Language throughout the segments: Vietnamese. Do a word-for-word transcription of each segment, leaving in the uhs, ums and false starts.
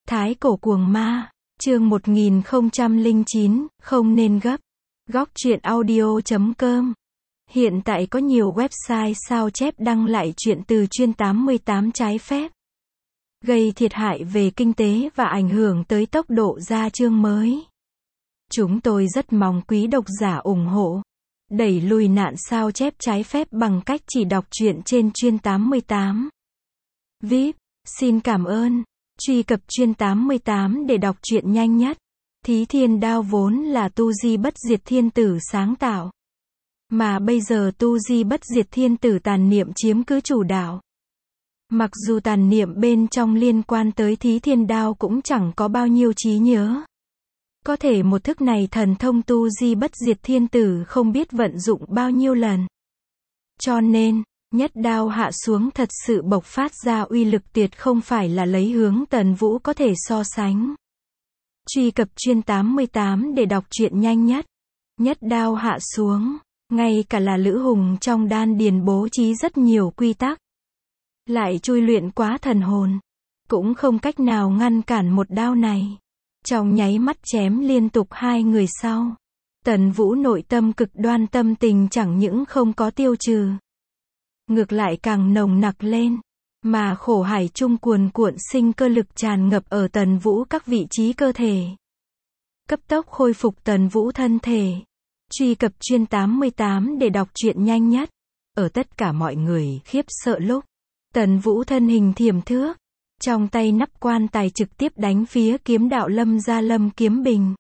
Thái cổ cuồng ma, chương một nghìn không trăm lẻ chín, không nên gấp. Góc truyện audio chấm com. Hiện tại có nhiều website sao chép đăng lại truyện từ chuyên tám mươi tám trái phép, gây thiệt hại về kinh tế và ảnh hưởng tới tốc độ ra chương mới. Chúng tôi rất mong quý độc giả ủng hộ, đẩy lùi nạn sao chép trái phép bằng cách chỉ đọc truyện trên chuyên tám mươi tám. vê i pê, xin cảm ơn. Truy cập chuyên tám mươi tám để đọc truyện nhanh nhất. Thí Thiên Đao vốn là tu di bất diệt thiên tử sáng tạo, mà bây giờ tu di bất diệt thiên tử tàn niệm chiếm cứ chủ đạo. Mặc dù tàn niệm bên trong liên quan tới Thí Thiên Đao cũng chẳng có bao nhiêu trí nhớ. Có thể một thức này thần thông tu di bất diệt thiên tử không biết vận dụng bao nhiêu lần. Cho nên, nhất đao hạ xuống thật sự bộc phát ra uy lực tuyệt không phải là lấy hướng Tần Vũ có thể so sánh. Truy cập chuyên tám mươi tám để đọc truyện nhanh nhất. Nhất đao hạ xuống, ngay cả là Lữ Hùng trong đan điền bố trí rất nhiều quy tắc, lại chui luyện quá thần hồn, cũng không cách nào ngăn cản một đao này. Trong nháy mắt chém liên tục hai người sau, Tần Vũ nội tâm cực đoan tâm tình chẳng những không có tiêu trừ, ngược lại càng nồng nặc lên, mà khổ hải chung cuồn cuộn sinh cơ lực tràn ngập ở Tần Vũ các vị trí cơ thể, cấp tốc khôi phục Tần Vũ thân thể. Truy cập chuyên tám mươi tám để đọc truyện nhanh nhất. Ở tất cả mọi người khiếp sợ lúc, Tần Vũ thân hình thiểm thước, trong tay nắp quan tài trực tiếp đánh phía kiếm đạo Lâm gia Lâm Kiếm Bình.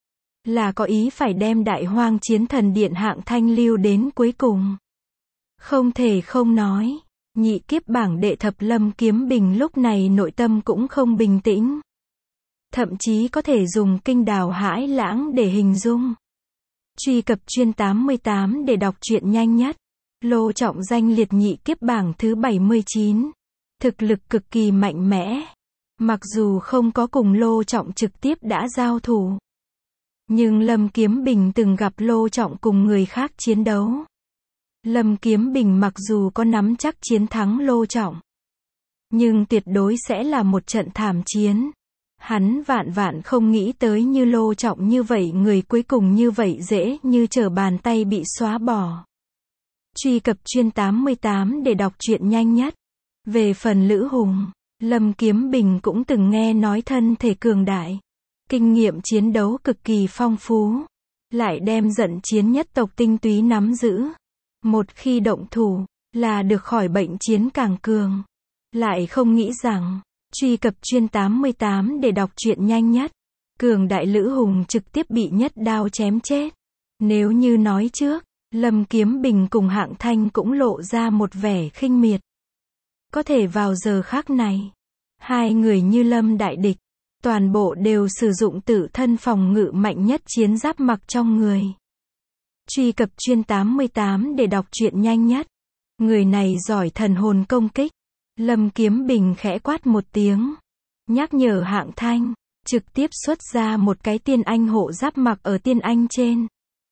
Là có ý phải đem Đại Hoang Chiến Thần Điện hạng thanh lưu đến cuối cùng. Không thể không nói, nhị kiếp bảng đệ thập Lâm Kiếm Bình lúc này nội tâm cũng không bình tĩnh. Thậm chí có thể dùng kinh đào hãi lãng để hình dung. Truy cập chuyên tám mươi tám để đọc truyện nhanh nhất. Lô Trọng danh liệt nhị kiếp bảng thứ bảy mươi chín. Thực lực cực kỳ mạnh mẽ. Mặc dù không có cùng Lô Trọng trực tiếp đã giao thủ, nhưng Lâm Kiếm Bình từng gặp Lô Trọng cùng người khác chiến đấu. Lâm Kiếm Bình mặc dù có nắm chắc chiến thắng Lô Trọng, nhưng tuyệt đối sẽ là một trận thảm chiến. Hắn vạn vạn không nghĩ tới như Lô Trọng như vậy người cuối cùng như vậy dễ như trở bàn tay bị xóa bỏ. Truy cập chuyên tám mươi tám để đọc truyện nhanh nhất. Về phần Lữ Hùng, Lâm Kiếm Bình cũng từng nghe nói thân thể cường đại, kinh nghiệm chiến đấu cực kỳ phong phú, lại đem giận chiến nhất tộc tinh túy nắm giữ. Một khi động thủ, là được khỏi bệnh chiến càng cường. Lại không nghĩ rằng, truy cập chuyên tám mươi tám để đọc truyện nhanh nhất. Cường đại Lữ Hùng trực tiếp bị nhất đao chém chết. Nếu như nói trước, Lâm Kiếm Bình cùng Hạng Thanh cũng lộ ra một vẻ khinh miệt. Có thể vào giờ khác này, hai người như lâm đại địch, toàn bộ đều sử dụng tự thân phòng ngự mạnh nhất chiến giáp mặc trong người. Truy cập chuyên tám mươi tám để đọc truyện nhanh nhất. Người này giỏi thần hồn công kích. Lâm Kiếm Bình khẽ quát một tiếng, nhắc nhở Hạng Thanh, trực tiếp xuất ra một cái tiên anh hộ giáp mặc ở tiên anh trên.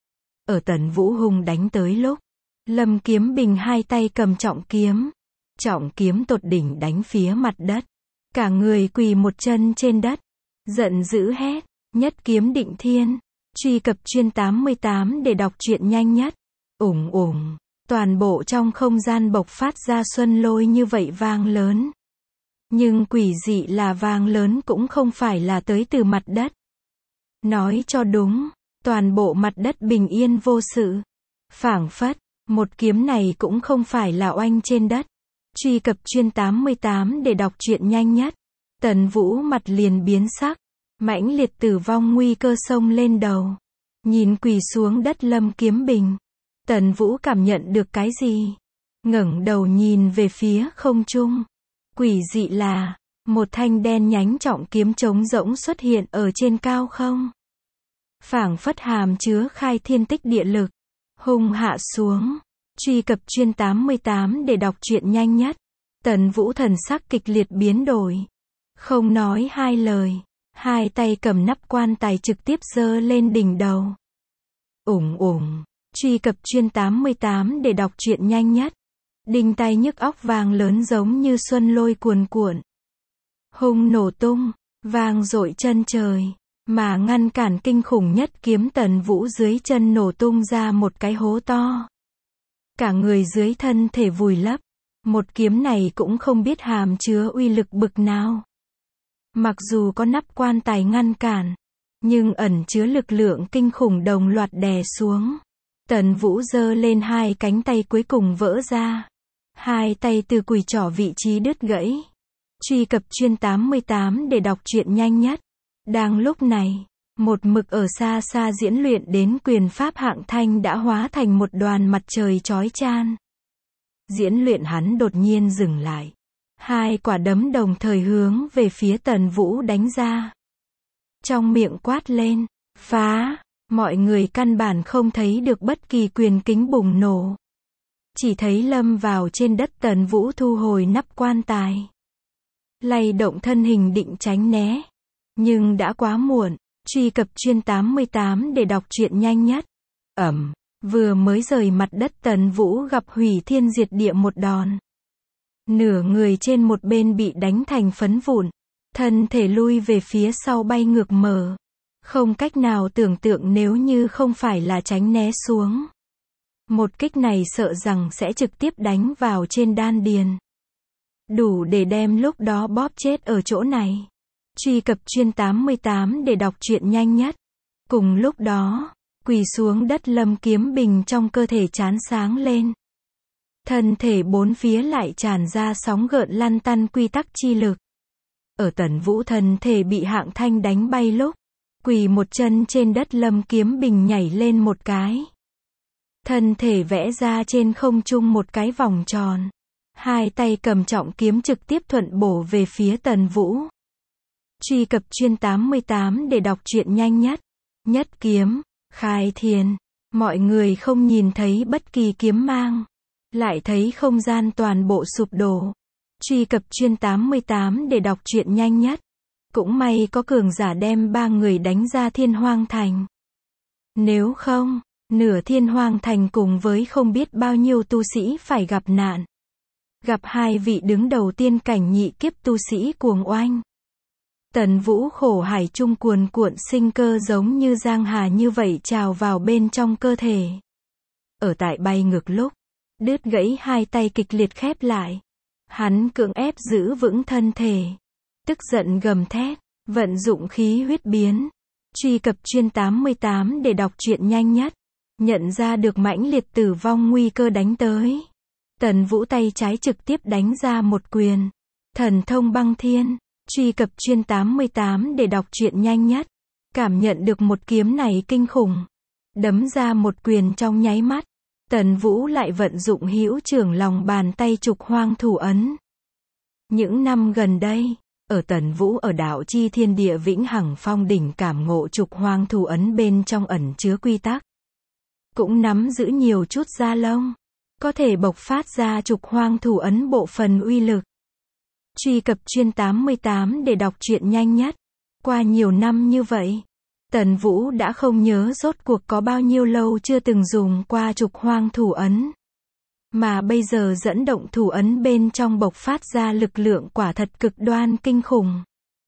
Ở Tần Vũ hùng đánh tới lúc, Lâm Kiếm Bình hai tay cầm trọng kiếm, trọng kiếm tột đỉnh đánh phía mặt đất. Cả người quỳ một chân trên đất, giận dữ hét, nhất kiếm định thiên. Truy cập chuyên tám mươi tám để đọc truyện nhanh nhất. Ủng ủng, toàn bộ trong không gian bộc phát ra xuân lôi như vậy vang lớn. Nhưng quỷ dị là vang lớn cũng không phải là tới từ mặt đất. Nói cho đúng, toàn bộ mặt đất bình yên vô sự. Phảng phất, một kiếm này cũng không phải là oanh trên đất. Truy cập chuyên tám mươi tám để đọc truyện nhanh nhất. Tần Vũ mặt liền biến sắc, mãnh liệt tử vong nguy cơ xông lên đầu. Nhìn quỳ xuống đất Lâm Kiếm Bình, Tần Vũ cảm nhận được cái gì? Ngẩng đầu nhìn về phía không trung. Quỷ dị là, một thanh đen nhánh trọng kiếm trống rỗng xuất hiện ở trên cao không. Phảng phất hàm chứa khai thiên tích địa lực, hung hạ xuống. Truy cập chuyên tám mươi tám để đọc truyện nhanh nhất. Tần Vũ thần sắc kịch liệt biến đổi, không nói hai lời, hai tay cầm nắp quan tài trực tiếp giơ lên đỉnh đầu. Ủng ủng, truy cập chuyên tám mươi tám để đọc truyện nhanh nhất. Đinh tai nhức óc vang lớn giống như xuân lôi cuồn cuộn, hung nổ tung. vang dội chân trời, mà ngăn cản kinh khủng nhất kiếm Tần Vũ dưới chân nổ tung ra một cái hố to. Cả người dưới thân thể vùi lấp, một kiếm này cũng không biết hàm chứa uy lực bực nào. Mặc dù có nắp quan tài ngăn cản, nhưng ẩn chứa lực lượng kinh khủng đồng loạt đè xuống. Tần Vũ giơ lên hai cánh tay cuối cùng vỡ ra. Hai tay từ quỳ trỏ vị trí đứt gãy. Truy cập chuyên tám mươi tám để đọc truyện nhanh nhất. Đang lúc này, một mực ở xa xa diễn luyện đến quyền pháp hạng thanh đã hóa thành một đoàn mặt trời chói chang. Diễn luyện hắn đột nhiên dừng lại. Hai quả đấm đồng thời hướng về phía Tần Vũ đánh ra. Trong miệng quát lên, phá, mọi người căn bản không thấy được bất kỳ quyền kính bùng nổ. Chỉ thấy lâm vào trên đất Tần Vũ thu hồi nắp quan tài. Lay động thân hình định tránh né. Nhưng đã quá muộn, truy cập chuyên tám mươi tám để đọc truyện nhanh nhất. Ẩm, vừa mới rời mặt đất Tần Vũ gặp hủy thiên diệt địa một đòn. Nửa người trên một bên bị đánh thành phấn vụn, thân thể lui về phía sau bay ngược mờ. Không cách nào tưởng tượng nếu như không phải là tránh né xuống. Một kích này sợ rằng sẽ trực tiếp đánh vào trên đan điền. Đủ để đem lúc đó bóp chết ở chỗ này. Truy cập chuyên tám mươi tám để đọc truyện nhanh nhất. Cùng lúc đó, quỳ xuống đất Lâm Kiếm Bình trong cơ thể chán sáng lên. Thân thể bốn phía lại tràn ra sóng gợn lăn tăn quy tắc chi lực. Ở Tần Vũ thân thể bị hạng thanh đánh bay lúc, quỳ một chân trên đất Lâm Kiếm Bình nhảy lên một cái. Thân thể vẽ ra trên không trung một cái vòng tròn. Hai tay cầm trọng kiếm trực tiếp thuận bổ về phía Tần Vũ. Truy cập chuyên tám mươi tám để đọc truyện nhanh nhất. Nhất kiếm, khai thiên. Mọi người không nhìn thấy bất kỳ kiếm mang. Lại thấy không gian toàn bộ sụp đổ. Truy cập chuyên tám mươi tám để đọc truyện nhanh nhất. Cũng may có cường giả đem ba người đánh ra Thiên Hoang Thành. Nếu không, nửa Thiên Hoang Thành cùng với không biết bao nhiêu tu sĩ phải gặp nạn. Gặp hai vị đứng đầu tiên cảnh nhị kiếp tu sĩ cuồng oanh. Tần Vũ khổ hải chung cuồn cuộn sinh cơ giống như giang hà như vậy trào vào bên trong cơ thể. Ở tại bay ngược lúc, đứt gãy hai tay kịch liệt khép lại. Hắn cưỡng ép giữ vững thân thể. Tức giận gầm thét, vận dụng khí huyết biến. Truy cập chuyên tám mươi tám để đọc truyện nhanh nhất. Nhận ra được mãnh liệt tử vong nguy cơ đánh tới. Tần Vũ tay trái trực tiếp đánh ra một quyền. Thần thông băng thiên. Truy cập chuyên tám mươi tám để đọc truyện nhanh nhất. Cảm nhận được một kiếm này kinh khủng. Đấm ra một quyền trong nháy mắt. Tần Vũ lại vận dụng hữu trưởng lòng bàn tay trục hoang thủ ấn. Những năm gần đây, ở Tần Vũ ở đạo chi thiên địa vĩnh hằng phong đỉnh cảm ngộ trục hoang thủ ấn bên trong ẩn chứa quy tắc. Cũng nắm giữ nhiều chút da lông. Có thể bộc phát ra trục hoang thủ ấn bộ phần uy lực. Truy cập chuyên tám mươi tám để đọc truyện nhanh nhất. Qua nhiều năm như vậy, Tần Vũ đã không nhớ rốt cuộc có bao nhiêu lâu chưa từng dùng qua trục hoang thủ ấn. Mà bây giờ dẫn động thủ ấn bên trong bộc phát ra lực lượng quả thật cực đoan kinh khủng.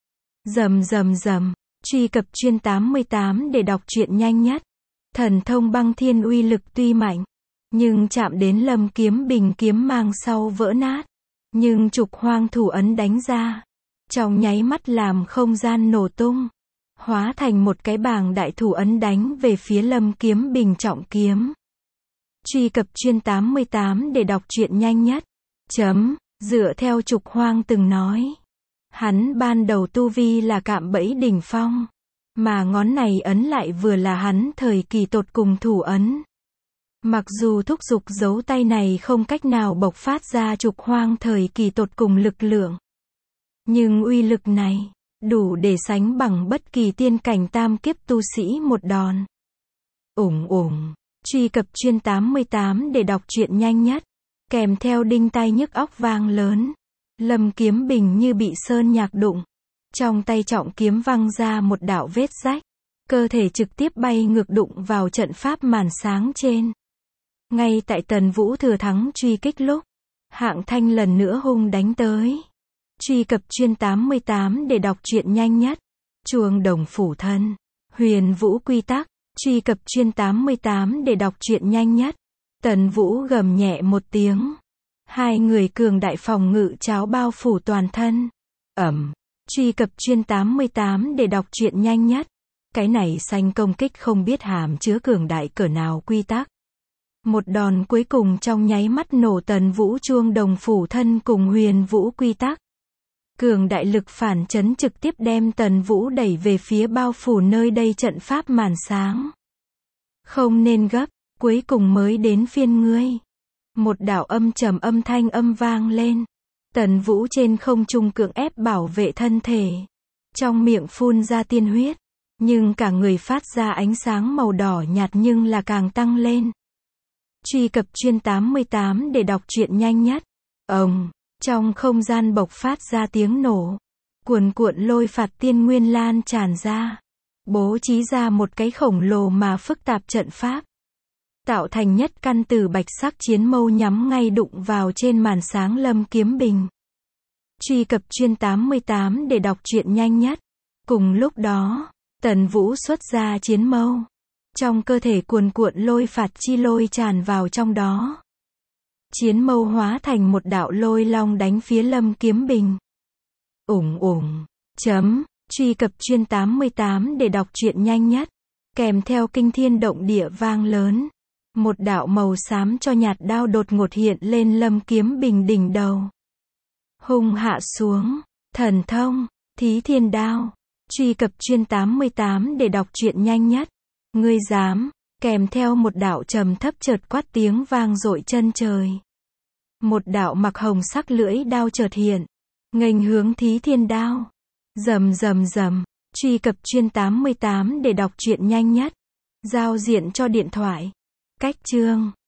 Rầm rầm rầm, truy cập chuyên tám mươi tám để đọc truyện nhanh nhất. Thần thông băng thiên uy lực tuy mạnh, nhưng chạm đến Lâm Kiếm Bình kiếm mang sau vỡ nát. Nhưng trục hoang thủ ấn đánh ra, trong nháy mắt làm không gian nổ tung. Hóa thành một cái bảng đại thủ ấn đánh về phía Lâm Kiếm Bình trọng kiếm. Truy cập chuyên tám mươi tám để đọc truyện nhanh nhất. Chấm, dựa theo trục hoang từng nói. Hắn ban đầu tu vi là cạm bẫy đỉnh phong. Mà ngón này ấn lại vừa là hắn thời kỳ tột cùng thủ ấn. Mặc dù thúc giục dấu tay này không cách nào bộc phát ra trục hoang thời kỳ tột cùng lực lượng. Nhưng uy lực này, đủ để sánh bằng bất kỳ tiên cảnh tam kiếp tu sĩ một đòn. Ủng ủng, truy cập chuyên tám mươi tám để đọc truyện nhanh nhất. Kèm theo đinh tai nhức óc vang lớn. Lâm Kiếm Bình như bị sơn nhạc đụng. Trong tay trọng kiếm văng ra một đạo vết rách. Cơ thể trực tiếp bay ngược đụng vào trận pháp màn sáng trên. Ngay tại Tần Vũ thừa thắng truy kích lúc, hạng thanh lần nữa hung đánh tới. Truy cập chuyên tám mươi tám để đọc truyện nhanh nhất. Chuông đồng phủ thân. Huyền Vũ quy tắc. Truy cập chuyên tám mươi tám để đọc truyện nhanh nhất. Tần Vũ gầm nhẹ một tiếng. Hai người cường đại phòng ngự cháo bao phủ toàn thân. Ẩm. Truy cập chuyên tám mươi tám để đọc truyện nhanh nhất. Cái này xanh công kích không biết hàm chứa cường đại cỡ nào quy tắc. Một đòn cuối cùng trong nháy mắt nổ Tần Vũ chuông đồng phủ thân cùng Huyền Vũ quy tắc. Cường đại lực phản chấn trực tiếp đem Tần Vũ đẩy về phía bao phủ nơi đây trận pháp màn sáng. Không nên gấp, cuối cùng mới đến phiên ngươi. Một đạo âm trầm âm thanh âm vang lên. Tần Vũ trên không trung cưỡng ép bảo vệ thân thể. Trong miệng phun ra tiên huyết. Nhưng cả người phát ra ánh sáng màu đỏ nhạt nhưng là càng tăng lên. Truy cập chuyên tám mươi tám để đọc truyện nhanh nhất. Ồng, trong không gian bộc phát ra tiếng nổ. Cuồn cuộn lôi phạt tiên nguyên lan tràn ra. Bố trí ra một cái khổng lồ mà phức tạp trận pháp. Tạo thành nhất căn từ bạch sắc chiến mâu nhắm ngay đụng vào trên màn sáng Lâm Kiếm Bình. Truy cập chuyên tám mươi tám để đọc truyện nhanh nhất. Cùng lúc đó, Tần Vũ xuất ra chiến mâu. Trong cơ thể cuồn cuộn lôi phạt chi lôi tràn vào trong đó. Chiến mâu hóa thành một đạo lôi long đánh phía Lâm Kiếm Bình. Ủng ủng. Chấm. Truy cập chuyên tám mươi tám để đọc truyện nhanh nhất. Kèm theo kinh thiên động địa vang lớn. Một đạo màu xám cho nhạt đao đột ngột hiện lên Lâm Kiếm Bình đỉnh đầu. Hung hạ xuống. Thần thông. Thí thiên đao. Truy cập chuyên tám mươi tám để đọc truyện nhanh nhất. Ngươi dám. Kèm theo một đạo trầm thấp chợt quát tiếng vang dội chân trời. Một đạo mặc hồng sắc lưỡi đao chợt hiện. Nghênh hướng thí thiên đao. Rầm rầm rầm. Truy cập chuyên tám mươi tám để đọc truyện nhanh nhất. Giao diện cho điện thoại. Cách chương.